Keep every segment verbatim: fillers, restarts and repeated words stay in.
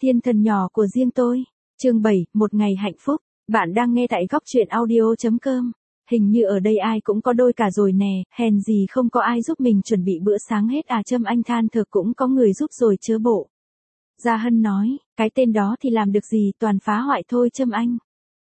Thiên thần nhỏ của riêng tôi. Chương bảy, một ngày hạnh phúc. Bạn đang nghe tại góc truyện audio chấm com. Hình như ở đây ai cũng có đôi cả rồi nè, hèn gì không có ai giúp mình chuẩn bị bữa sáng hết à. Trâm Anh than thở, cũng có người giúp rồi chớ bộ. Gia Hân nói, cái tên đó thì làm được gì, toàn phá hoại thôi. Trâm Anh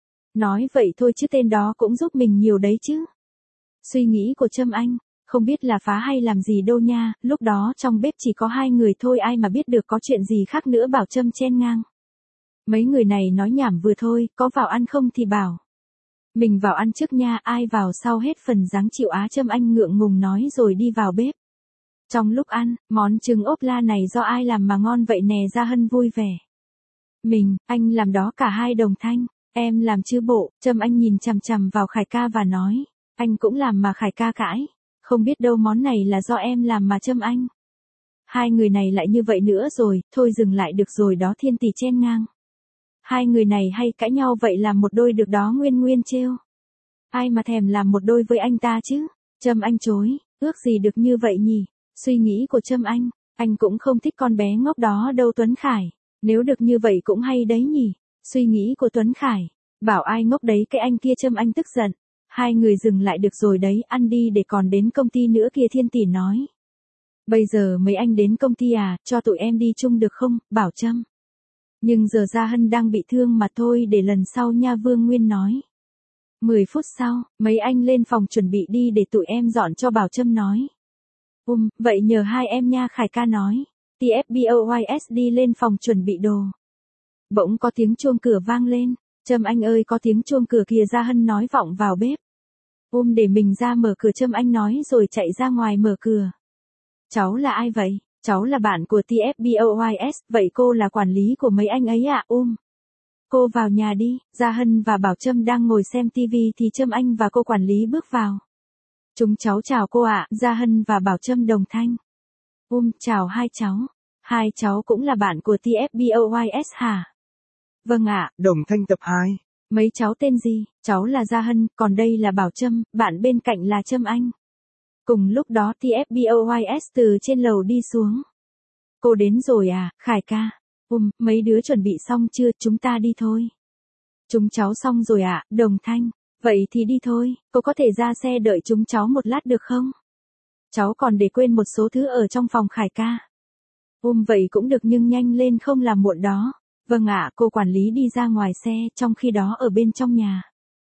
nói vậy thôi chứ tên đó cũng giúp mình nhiều đấy chứ. Suy nghĩ của Trâm Anh, không biết là phá hay làm gì đâu nha, lúc đó trong bếp chỉ có hai người thôi, ai mà biết được có chuyện gì khác nữa. Bảo Trâm chen ngang. Mấy người này nói nhảm vừa thôi, có vào ăn không thì bảo. Mình vào ăn trước nha, ai vào sau hết phần dáng chịu á. Trâm Anh ngượng ngùng nói rồi đi vào bếp. Trong lúc ăn, món trứng ốp la này do ai làm mà ngon vậy nè? Gia Hân vui vẻ. Mình, anh làm đó. Cả hai đồng thanh. Em làm chứ bộ. Trâm Anh nhìn chằm chằm vào Khải ca và nói. Anh cũng làm mà. Khải ca cãi. Không biết đâu, món này là do em làm mà. Trâm Anh. Hai người này lại như vậy nữa rồi, thôi dừng lại được rồi đó. Thiên Tỷ chen ngang. Hai người này hay cãi nhau vậy, làm một đôi được đó. Nguyên Nguyên trêu. Ai mà thèm làm một đôi với anh ta chứ. Trâm Anh chối. Ước gì được như vậy nhỉ. Suy nghĩ của Trâm Anh, anh cũng không thích con bé ngốc đó đâu. Tuấn Khải, nếu được như vậy cũng hay đấy nhỉ. Suy nghĩ của Tuấn Khải, bảo ai ngốc đấy cái anh kia. Trâm Anh tức giận. Hai người dừng lại được rồi đấy, ăn đi để còn đến công ty nữa kìa. Thiên Tỷ nói. Bây giờ mấy anh đến công ty à, cho tụi em đi chung được không, bảo Trâm. Nhưng giờ Gia Hân đang bị thương mà, thôi để lần sau nha. Vương Nguyên nói. Mười phút sau, mấy anh lên phòng chuẩn bị đi để tụi em dọn cho, bảo Trâm nói. Um, vậy nhờ hai em nha. Khải ca nói. tê ép boys đi lên phòng chuẩn bị đồ. Bỗng có tiếng chuông cửa vang lên. Trâm Anh ơi, có tiếng chuông cửa kìa. Gia Hân nói vọng vào bếp. Um, để mình ra mở cửa. Trâm Anh nói rồi chạy ra ngoài mở cửa. Cháu là ai vậy? Cháu là bạn của tê ép boys. Vậy cô là quản lý của mấy anh ấy ạ? Um. Cô vào nhà đi. Gia Hân và Bảo Trâm đang ngồi xem tivi thì Trâm Anh và cô quản lý bước vào. Chúng cháu chào cô ạ. Gia Hân và Bảo Trâm đồng thanh. Um, chào hai cháu. Hai cháu cũng là bạn của tê ép boys hả? Vâng ạ. Đồng thanh tập hai. Mấy cháu tên gì? Cháu là Gia Hân, còn đây là Bảo Trâm, bạn bên cạnh là Trâm Anh. Cùng lúc đó tê ép boys từ trên lầu đi xuống. Cô đến rồi à, Khải ca? Um, mấy đứa chuẩn bị xong chưa, chúng ta đi thôi. Chúng cháu xong rồi ạ. Đồng thanh. Vậy thì đi thôi, cô có thể ra xe đợi chúng cháu một lát được không? Cháu còn để quên một số thứ ở trong phòng. Khải ca. Um, vậy cũng được nhưng nhanh lên không làm muộn đó. Vâng ạ. Cô quản lý đi ra ngoài xe, trong khi đó ở bên trong nhà.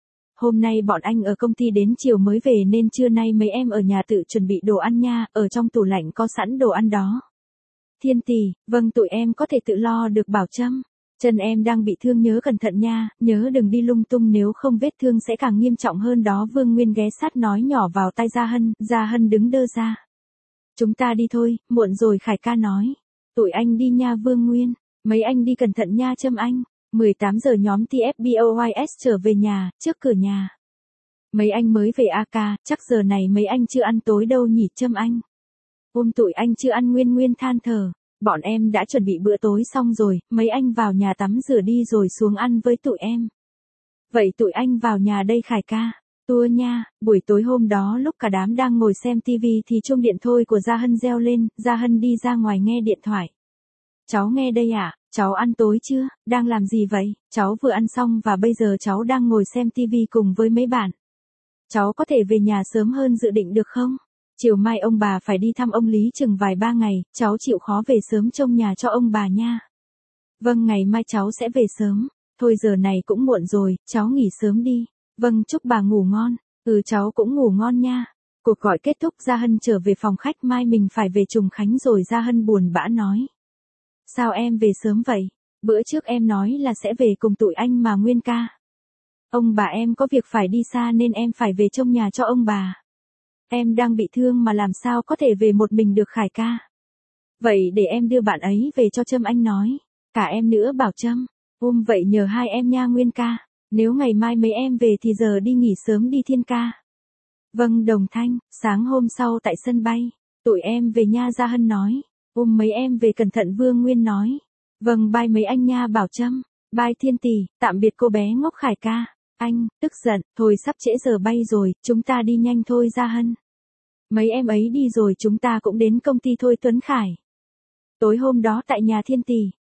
Hôm nay bọn anh ở công ty đến chiều mới về nên trưa nay mấy em ở nhà tự chuẩn bị đồ ăn nha, ở trong tủ lạnh có sẵn đồ ăn đó. Thiên Tỷ, vâng tụi em có thể tự lo được. Bảo Trâm. Chân em đang bị thương, nhớ cẩn thận nha, nhớ đừng đi lung tung nếu không vết thương sẽ càng nghiêm trọng hơn đó. Vương Nguyên ghé sát nói nhỏ vào tai Gia Hân. Gia Hân đứng đơ ra. Chúng ta đi thôi, muộn rồi. Khải ca nói. Tụi anh đi nha. Vương Nguyên. Mấy anh đi cẩn thận nha. Trâm Anh. mười tám giờ nhóm tê ép boys trở về nhà, trước cửa nhà. Mấy anh mới về a ca, chắc giờ này mấy anh chưa ăn tối đâu nhỉ. Trâm Anh. Ôm tụi anh chưa ăn. Nguyên Nguyên than thở. Bọn em đã chuẩn bị bữa tối xong rồi, mấy anh vào nhà tắm rửa đi rồi xuống ăn với tụi em. Vậy tụi anh vào nhà đây. Khải ca. Tua nha. Buổi tối hôm đó lúc cả đám đang ngồi xem tivi thì chuông điện thôi của Gia Hân reo lên. Gia Hân đi ra ngoài nghe điện thoại. Cháu nghe đây ạ. À? Cháu ăn tối chưa? Đang làm gì vậy? Cháu vừa ăn xong và bây giờ cháu đang ngồi xem tivi cùng với mấy bạn. Cháu có thể về nhà sớm hơn dự định được không? Chiều mai ông bà phải đi thăm ông Lý chừng vài ba ngày, cháu chịu khó về sớm trông nhà cho ông bà nha. Vâng, ngày mai cháu sẽ về sớm. Thôi giờ này cũng muộn rồi, cháu nghỉ sớm đi. Vâng, chúc bà ngủ ngon. Ừ, cháu cũng ngủ ngon nha. Cuộc gọi kết thúc, Gia Hân trở về phòng khách. Mai mình phải về Trùng Khánh rồi. Gia Hân buồn bã nói. Sao em về sớm vậy? Bữa trước em nói là sẽ về cùng tụi anh mà. Nguyên ca. Ông bà em có việc phải đi xa nên em phải về trông nhà cho ông bà. Em đang bị thương mà làm sao có thể về một mình được. Khải ca. Vậy để em đưa bạn ấy về cho. Trâm Anh nói. Cả em nữa. Bảo Trâm. Ôm vậy nhờ hai em nha. Nguyên ca. Nếu ngày mai mấy em về thì giờ đi nghỉ sớm đi. Thiên ca. Vâng. Đồng thanh. Sáng hôm sau tại sân bay. Tụi em về nha. Gia Hân nói. Ôm mấy em về cẩn thận. Vương Nguyên nói. Vâng, bye mấy anh nha. Bảo Trâm. Bye Thiên Tỷ. Tạm biệt cô bé ngốc. Khải ca. Anh, tức giận, thôi sắp trễ giờ bay rồi, chúng ta đi nhanh thôi. Gia Hân. Mấy em ấy đi rồi chúng ta cũng đến công ty thôi. Tuấn Khải. Tối hôm đó tại nhà Thiên Tỷ.